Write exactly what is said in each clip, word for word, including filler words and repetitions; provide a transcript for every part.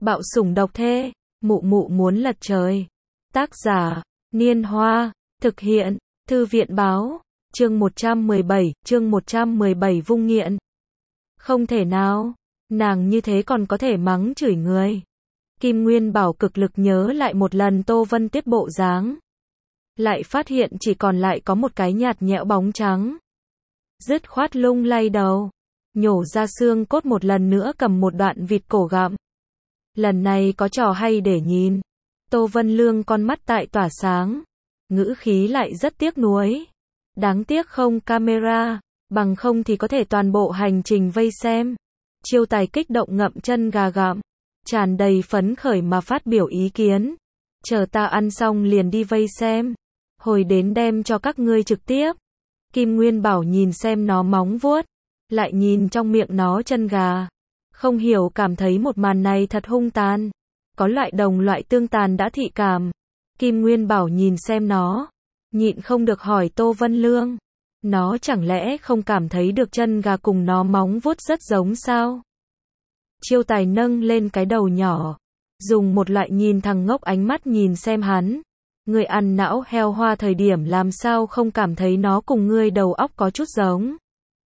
Bạo sủng độc thê, mụ mụ muốn lật trời. Tác giả, Niên Hoa, thực hiện, Thư viện Báo, chương một trăm mười bảy, chương một trăm mười bảy vung nghiện. Không thể nào, nàng như thế còn có thể mắng chửi người. Kim Nguyên Bảo cực lực nhớ lại một lần Tô Vân Tuyết bộ dáng. Lại phát hiện chỉ còn lại có một cái nhạt nhẽo bóng trắng. Dứt khoát lung lay đầu, nhổ ra xương cốt một lần nữa cầm một đoạn vịt cổ gặm. Lần này có trò hay để nhìn. Tô Vân Lương con mắt tại tỏa sáng, ngữ khí lại rất tiếc nuối. Đáng tiếc không camera, bằng không thì có thể toàn bộ hành trình vây xem. Chiêu Tài kích động ngậm chân gà gặm, tràn đầy phấn khởi mà phát biểu ý kiến. Chờ ta ăn xong liền đi vây xem, hồi đến đem cho các ngươi trực tiếp. Kim Nguyên Bảo nhìn xem nó móng vuốt, lại nhìn trong miệng nó chân gà. Không hiểu cảm thấy một màn này thật hung tàn. Có loại đồng loại tương tàn đã thị cảm. Kim Nguyên Bảo nhìn xem nó, nhịn không được hỏi Tô Vân Lương. Nó chẳng lẽ không cảm thấy được chân gà cùng nó móng vuốt rất giống sao? Chiêu Tài nâng lên cái đầu nhỏ, dùng một loại nhìn thằng ngốc ánh mắt nhìn xem hắn. Người ăn não heo hoa thời điểm làm sao không cảm thấy nó cùng ngươi đầu óc có chút giống?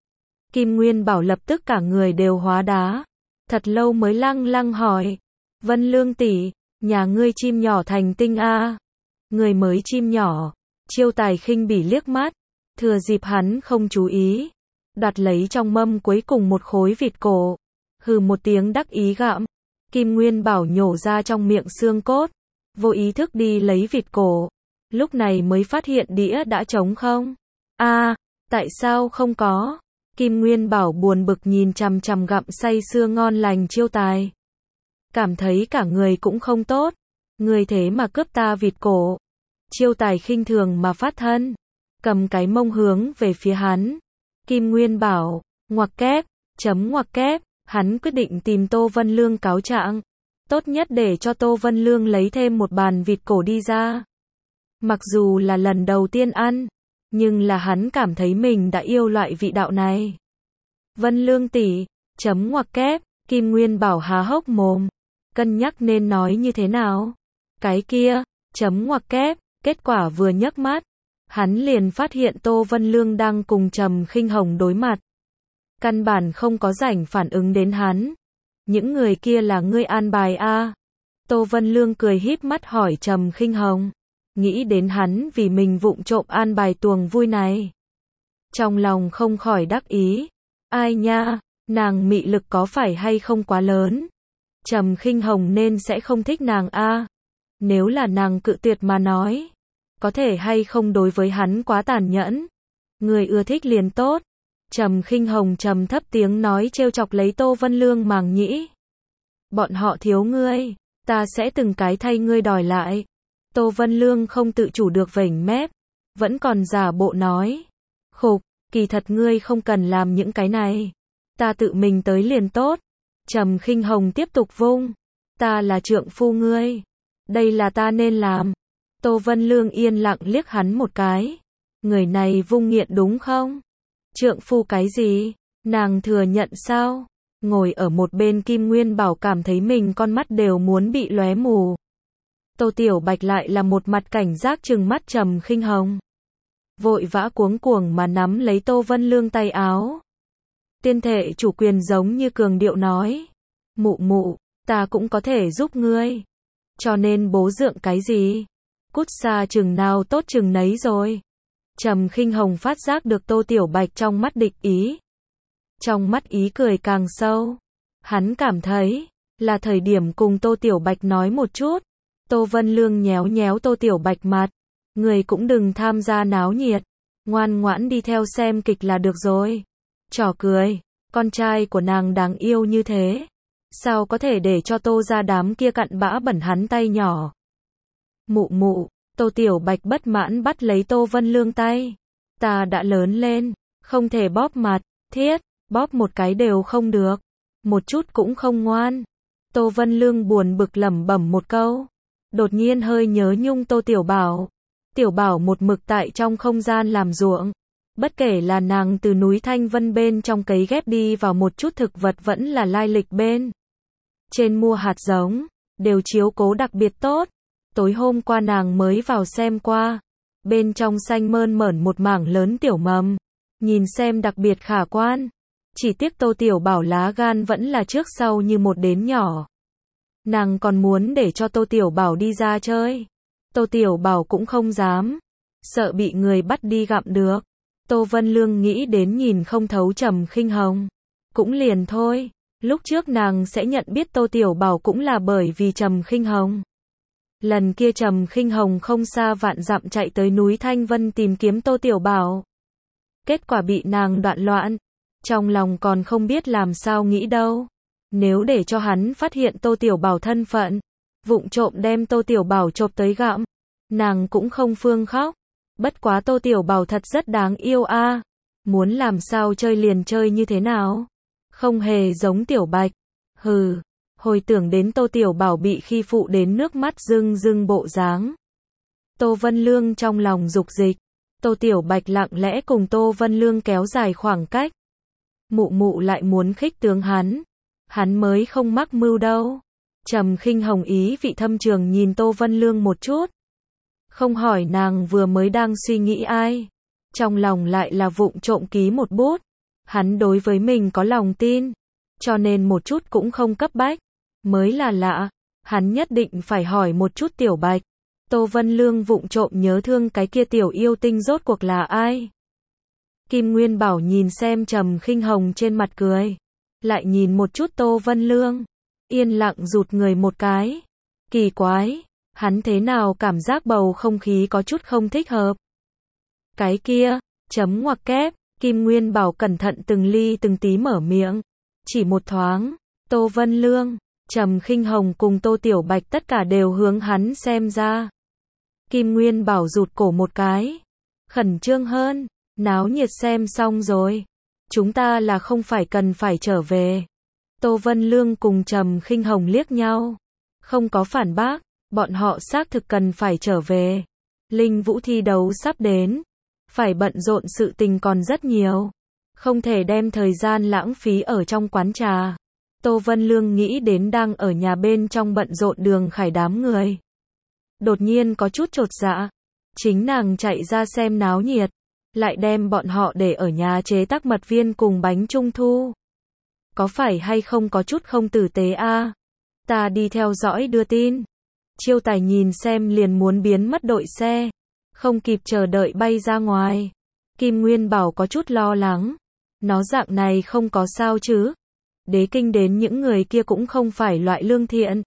Kim Nguyên Bảo lập tức cả người đều hóa đá. Thật lâu mới lăng lăng hỏi. Vân Lương tỷ, nhà ngươi chim nhỏ thành tinh a? Người mới chim nhỏ. Chiêu Tài khinh bỉ liếc mắt, thừa dịp hắn không chú ý, đoạt lấy trong mâm cuối cùng một khối vịt cổ. Hừ một tiếng đắc ý gặm. Kim Nguyên Bảo nhổ ra trong miệng xương cốt, vô ý thức đi lấy vịt cổ. Lúc này mới phát hiện đĩa đã trống không. A, à, tại sao không có? Kim Nguyên Bảo buồn bực nhìn chằm chằm gặm say sưa ngon lành Chiêu Tài. Cảm thấy cả người cũng không tốt. Người thế mà cướp ta vịt cổ. Chiêu Tài khinh thường mà phát thân, cầm cái mông hướng về phía hắn. Kim Nguyên Bảo, ngoặc kép, chấm ngoặc kép, hắn quyết định tìm Tô Vân Lương cáo trạng. Tốt nhất để cho Tô Vân Lương lấy thêm một bàn vịt cổ đi ra. Mặc dù là lần đầu tiên ăn, nhưng là hắn cảm thấy mình đã yêu loại vị đạo này. Vân Lương tỷ, chấm ngoặc kép, Kim Nguyên Bảo há hốc mồm, cân nhắc nên nói như thế nào. Cái kia, chấm ngoặc kép, kết quả vừa nhấc mắt, hắn liền phát hiện Tô Vân Lương đang cùng Trầm Khinh Hồng đối mặt. Căn bản không có rảnh phản ứng đến hắn. Những người kia là ngươi an bài a? À? Tô Vân Lương cười híp mắt hỏi Trầm Khinh Hồng. Nghĩ đến hắn vì mình vụng trộm an bài tuồng vui này. Trong lòng không khỏi đắc ý. Ai nha, nàng mị lực có phải hay không quá lớn? Trầm Khinh Hồng nên sẽ không thích nàng a. À? Nếu là nàng cự tuyệt mà nói, có thể hay không đối với hắn quá tàn nhẫn? Người ưa thích liền tốt. Trầm Khinh Hồng trầm thấp tiếng nói trêu chọc lấy Tô Vân Lương màng nhĩ. Bọn họ thiếu ngươi, ta sẽ từng cái thay ngươi đòi lại. Tô Vân Lương không tự chủ được vểnh mép, vẫn còn giả bộ nói. Khục, kỳ thật ngươi không cần làm những cái này. Ta tự mình tới liền tốt. Trầm Khinh Hồng tiếp tục vung. Ta là trượng phu ngươi. Đây là ta nên làm. Tô Vân Lương yên lặng liếc hắn một cái. Người này vung nghiện đúng không? Trượng phu cái gì? Nàng thừa nhận sao? Ngồi ở một bên Kim Nguyên Bảo cảm thấy mình con mắt đều muốn bị lóe mù. Tô Tiểu Bạch lại là một mặt cảnh giác trừng mắt Trầm Khinh Hồng. Vội vã cuống cuồng mà nắm lấy Tô Vân Lương tay áo. Tiên thể chủ quyền giống như cường điệu nói. Mụ mụ, ta cũng có thể giúp ngươi. Cho nên bố dượng cái gì? Cút xa chừng nào tốt chừng nấy rồi. Trầm Khinh Hồng phát giác được Tô Tiểu Bạch trong mắt địch ý. Trong mắt ý cười càng sâu. Hắn cảm thấy, là thời điểm cùng Tô Tiểu Bạch nói một chút. Tô Vân Lương nhéo nhéo Tô Tiểu Bạch mặt. Người cũng đừng tham gia náo nhiệt. Ngoan ngoãn đi theo xem kịch là được rồi. Trò cười, con trai của nàng đáng yêu như thế. Sao có thể để cho Tô ra đám kia cặn bã bẩn hắn tay nhỏ. Mụ mụ. Tô Tiểu Bạch bất mãn bắt lấy Tô Vân Lương tay. Ta đã lớn lên, không thể bóp mặt, thiết, bóp một cái đều không được. Một chút cũng không ngoan. Tô Vân Lương buồn bực lẩm bẩm một câu. Đột nhiên hơi nhớ nhung Tô Tiểu Bảo. Tiểu Bảo một mực tại trong không gian làm ruộng. Bất kể là nàng từ núi Thanh Vân bên trong cấy ghép đi vào một chút thực vật vẫn là lai lịch bên trên mua hạt giống, đều chiếu cố đặc biệt tốt. Tối hôm qua nàng mới vào xem qua, bên trong xanh mơn mởn một mảng lớn tiểu mầm, nhìn xem đặc biệt khả quan. Chỉ tiếc Tô Tiểu Bảo lá gan vẫn là trước sau như một đến nhỏ. Nàng còn muốn để cho Tô Tiểu Bảo đi ra chơi. Tô Tiểu Bảo cũng không dám, sợ bị người bắt đi gặm được. Tô Vân Lương nghĩ đến nhìn không thấu Trầm Khinh Hồng, cũng liền thôi. Lúc trước nàng sẽ nhận biết Tô Tiểu Bảo cũng là bởi vì Trầm Khinh Hồng. Lần kia Trầm Khinh Hồng không xa vạn dặm chạy tới núi Thanh Vân tìm kiếm Tô Tiểu Bảo. Kết quả bị nàng đoạn loạn. Trong lòng còn không biết làm sao nghĩ đâu. Nếu để cho hắn phát hiện Tô Tiểu Bảo thân phận, vụng trộm đem Tô Tiểu Bảo chộp tới gặm, nàng cũng không phương khóc. Bất quá Tô Tiểu Bảo thật rất đáng yêu a, à. Muốn làm sao chơi liền chơi như thế nào. Không hề giống Tiểu Bạch. Hừ, hồi tưởng đến Tô Tiểu Bảo bị khi phụ đến nước mắt rưng rưng bộ dáng. Tô Vân Lương trong lòng dục dịch. Tô Tiểu Bạch lặng lẽ cùng Tô Vân Lương kéo dài khoảng cách. Mụ mụ lại muốn khích tướng hắn. Hắn mới không mắc mưu đâu. Trầm Khinh Hồng ý vị thâm trường nhìn Tô Vân Lương một chút. Không hỏi nàng vừa mới đang suy nghĩ ai. Trong lòng lại là vụng trộm ký một bút. Hắn đối với mình có lòng tin. Cho nên một chút cũng không cấp bách. Mới là lạ. Hắn nhất định phải hỏi một chút Tiểu Bạch. Tô Vân Lương vụng trộm nhớ thương cái kia tiểu yêu tinh rốt cuộc là ai. Kim Nguyên Bảo nhìn xem Trầm Khinh Hồng trên mặt cười. Lại nhìn một chút Tô Vân Lương. Yên lặng rụt người một cái. Kỳ quái. Hắn thế nào cảm giác bầu không khí có chút không thích hợp. Cái kia, chấm ngoặc kép. Kim Nguyên Bảo cẩn thận từng ly từng tí mở miệng. Chỉ một thoáng. Tô Vân Lương, Trầm Khinh Hồng cùng Tô Tiểu Bạch tất cả đều hướng hắn xem ra. Kim Nguyên Bảo rụt cổ một cái. Khẩn trương hơn. Náo nhiệt xem xong rồi. Chúng ta là không phải cần phải trở về. Tô Vân Lương cùng Trầm Khinh Hồng liếc nhau. Không có phản bác. Bọn họ xác thực cần phải trở về. Linh Vũ thi đấu sắp đến. Phải bận rộn sự tình còn rất nhiều. Không thể đem thời gian lãng phí ở trong quán trà. Tô Vân Lương nghĩ đến đang ở nhà bên trong bận rộn Đường Khải đám người. Đột nhiên có chút chột dạ. Chính nàng chạy ra xem náo nhiệt. Lại đem bọn họ để ở nhà chế tác mật viên cùng bánh trung thu. Có phải hay không có chút không tử tế a? À? Ta đi theo dõi đưa tin. Chiêu Tài nhìn xem liền muốn biến mất đội xe. Không kịp chờ đợi bay ra ngoài. Kim Nguyên Bảo có chút lo lắng. Nó dạng này không có sao chứ. Đế kinh đến những người kia cũng không phải loại lương thiện.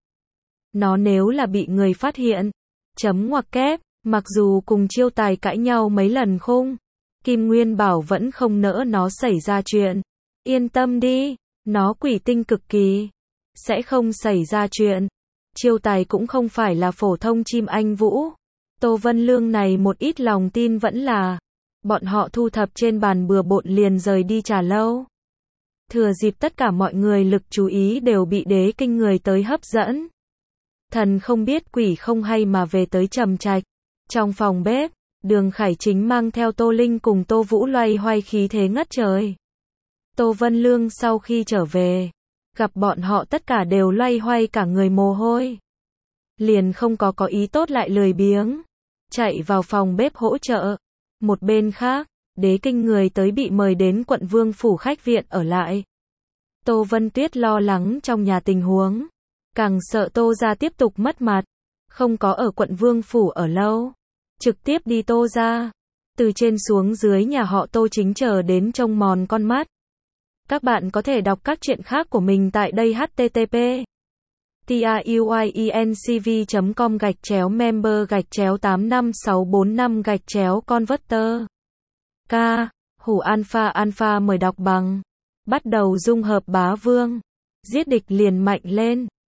Nó nếu là bị người phát hiện. Chấm ngoặc kép. Mặc dù cùng Chiêu Tài cãi nhau mấy lần khung. Kim Nguyên Bảo vẫn không nỡ nó xảy ra chuyện. Yên tâm đi. Nó quỷ tinh cực kỳ. Sẽ không xảy ra chuyện. Chiêu Tài cũng không phải là phổ thông chim anh vũ. Tô Vân Lương này một ít lòng tin vẫn là. Bọn họ thu thập trên bàn bừa bộn liền rời đi trà lâu. Thừa dịp tất cả mọi người lực chú ý đều bị đế kinh người tới hấp dẫn. Thần không biết quỷ không hay mà về tới Trầm Trạch. Trong phòng bếp, Đường Khải chính mang theo Tô Linh cùng Tô Vũ loay hoay khí thế ngất trời. Tô Vân Lương sau khi trở về, gặp bọn họ tất cả đều loay hoay cả người mồ hôi. Liền không có có ý tốt lại lười biếng. Chạy vào phòng bếp hỗ trợ. Một bên khác, đế kinh người tới bị mời đến quận Vương phủ khách viện ở lại. Tô Vân Tuyết lo lắng trong nhà tình huống. Càng sợ Tô gia tiếp tục mất mặt. Không có ở quận Vương phủ ở lâu. Trực tiếp đi Tô gia. Từ trên xuống dưới nhà họ Tô chính chờ đến trông mòn con mắt. Các bạn có thể đọc các truyện khác của mình tại đây h t t p truyencv chấm com gạch chéo member gạch chéo tám năm sáu bốn năm gạch chéo converter. K. Hủ alpha alpha mời đọc bằng. Bắt đầu dung hợp bá vương. Giết địch liền mạnh lên.